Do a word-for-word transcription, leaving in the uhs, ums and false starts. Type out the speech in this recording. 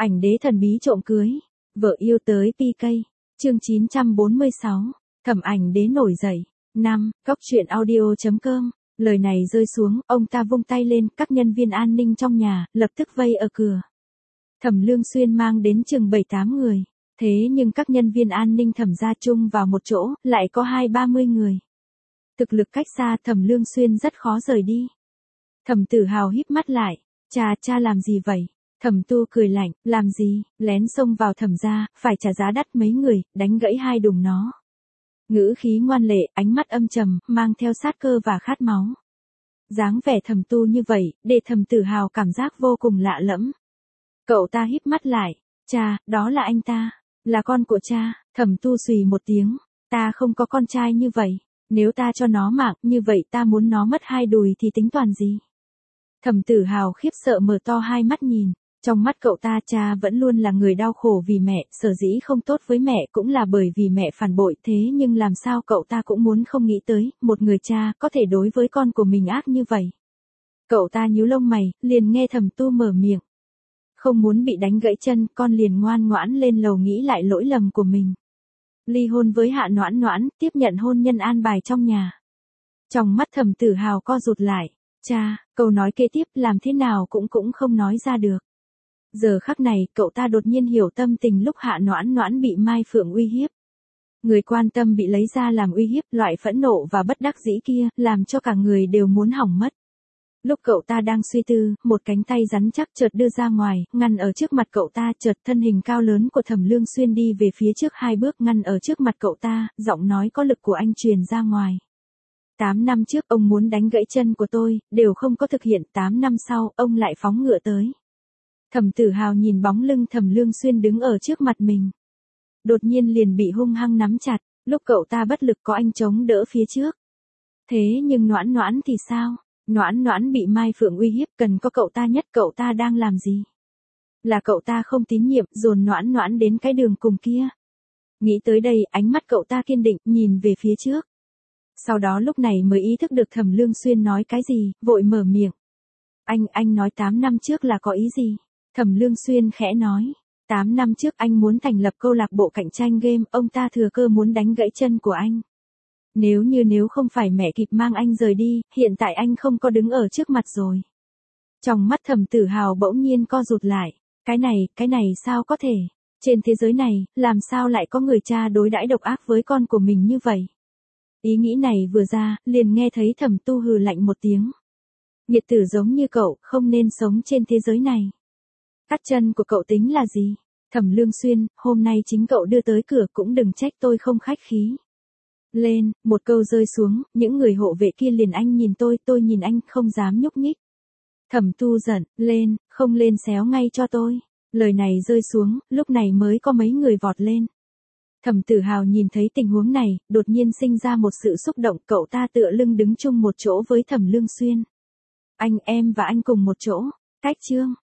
Ảnh đế thần bí trộm cưới. Vợ yêu tới pê ca. Chương chín trăm bốn mươi sáu. Thẩm Ảnh đế nổi dậy. năm. Góc truyện audio chấm com. Lời này rơi xuống, ông ta vung tay lên, các nhân viên an ninh trong nhà, lập tức vây ở cửa. Thẩm Lương Xuyên mang đến chừng bảy tám người. Thế nhưng các nhân viên an ninh Thẩm gia chung vào một chỗ, lại có hai ba mươi người. Thực lực cách xa Thẩm Lương Xuyên rất khó rời đi. Thẩm Tử Hào híp mắt lại. Cha, cha làm gì vậy? Thẩm Tu cười lạnh, làm gì, lén xông vào Thẩm gia, phải trả giá đắt mấy người, đánh gãy hai đùng nó. Ngữ khí ngoan lệ, ánh mắt âm trầm, mang theo sát cơ và khát máu. Dáng vẻ Thẩm Tu như vậy, để Thẩm Tử Hào cảm giác vô cùng lạ lẫm. Cậu ta híp mắt lại, cha, đó là anh ta, là con của cha. Thẩm Tu xùy một tiếng, ta không có con trai như vậy, nếu ta cho nó mạng, như vậy ta muốn nó mất hai đùi thì tính toàn gì? Thẩm Tử Hào khiếp sợ mở to hai mắt nhìn. Trong mắt cậu ta, cha vẫn luôn là người đau khổ vì mẹ, sở dĩ không tốt với mẹ cũng là bởi vì mẹ phản bội, thế nhưng làm sao cậu ta cũng muốn không nghĩ tới, một người cha có thể đối với con của mình ác như vậy. Cậu ta nhíu lông mày, liền nghe Thẩm Tu mở miệng. Không muốn bị đánh gãy chân, con liền ngoan ngoãn lên lầu nghĩ lại lỗi lầm của mình. Ly hôn với Hạ Noãn Noãn, tiếp nhận hôn nhân an bài trong nhà. Trong mắt Thẩm Tử Hào co rụt lại, cha, câu nói kế tiếp làm thế nào cũng cũng không nói ra được. Giờ khắc này, cậu ta đột nhiên hiểu tâm tình lúc Hạ Noãn Noãn bị Mai Phượng uy hiếp. Người quan tâm bị lấy ra làm uy hiếp, loại phẫn nộ và bất đắc dĩ kia, làm cho cả người đều muốn hỏng mất. Lúc cậu ta đang suy tư, một cánh tay rắn chắc chợt đưa ra ngoài, ngăn ở trước mặt cậu ta, chợt thân hình cao lớn của Thẩm Lương Xuyên đi về phía trước hai bước ngăn ở trước mặt cậu ta, giọng nói có lực của anh truyền ra ngoài. Tám năm trước ông muốn đánh gãy chân của tôi, đều không có thực hiện, tám năm sau, ông lại phóng ngựa tới. Thẩm Tử Hào nhìn bóng lưng Thẩm Lương Xuyên đứng ở trước mặt mình. Đột nhiên liền bị hung hăng nắm chặt, lúc cậu ta bất lực có anh chống đỡ phía trước. Thế nhưng Noãn Noãn thì sao? Noãn Noãn bị Mai Phượng uy hiếp, cần có cậu ta nhất, cậu ta đang làm gì? Là cậu ta không tín nhiệm, dồn Noãn Noãn đến cái đường cùng kia. Nghĩ tới đây, ánh mắt cậu ta kiên định, nhìn về phía trước. Sau đó lúc này mới ý thức được Thẩm Lương Xuyên nói cái gì, vội mở miệng. Anh, anh nói tám năm trước là có ý gì? Thẩm Lương Xuyên khẽ nói, tám năm trước anh muốn thành lập câu lạc bộ cạnh tranh game, ông ta thừa cơ muốn đánh gãy chân của anh. Nếu như nếu không phải mẹ kịp mang anh rời đi, hiện tại anh không có đứng ở trước mặt rồi. Trong mắt Thẩm Tử Hào bỗng nhiên co rụt lại, cái này, cái này sao có thể? Trên thế giới này, làm sao lại có người cha đối đãi độc ác với con của mình như vậy? Ý nghĩ này vừa ra, liền nghe thấy Thẩm Tu hừ lạnh một tiếng. Nghiệt tử giống như cậu, không nên sống trên thế giới này. Cắt chân của cậu tính là gì? Thẩm Lương Xuyên, hôm nay chính cậu đưa tới cửa cũng đừng trách tôi không khách khí. Lên, một câu rơi xuống, những người hộ vệ kia liền anh nhìn tôi, tôi nhìn anh, không dám nhúc nhích. Thẩm Tu giận, lên, không lên xéo ngay cho tôi. Lời này rơi xuống, lúc này mới có mấy người vọt lên. Thẩm Tử Hào nhìn thấy tình huống này, đột nhiên sinh ra một sự xúc động, cậu ta tựa lưng đứng chung một chỗ với Thẩm Lương Xuyên. Anh, em và anh cùng một chỗ, cách chương.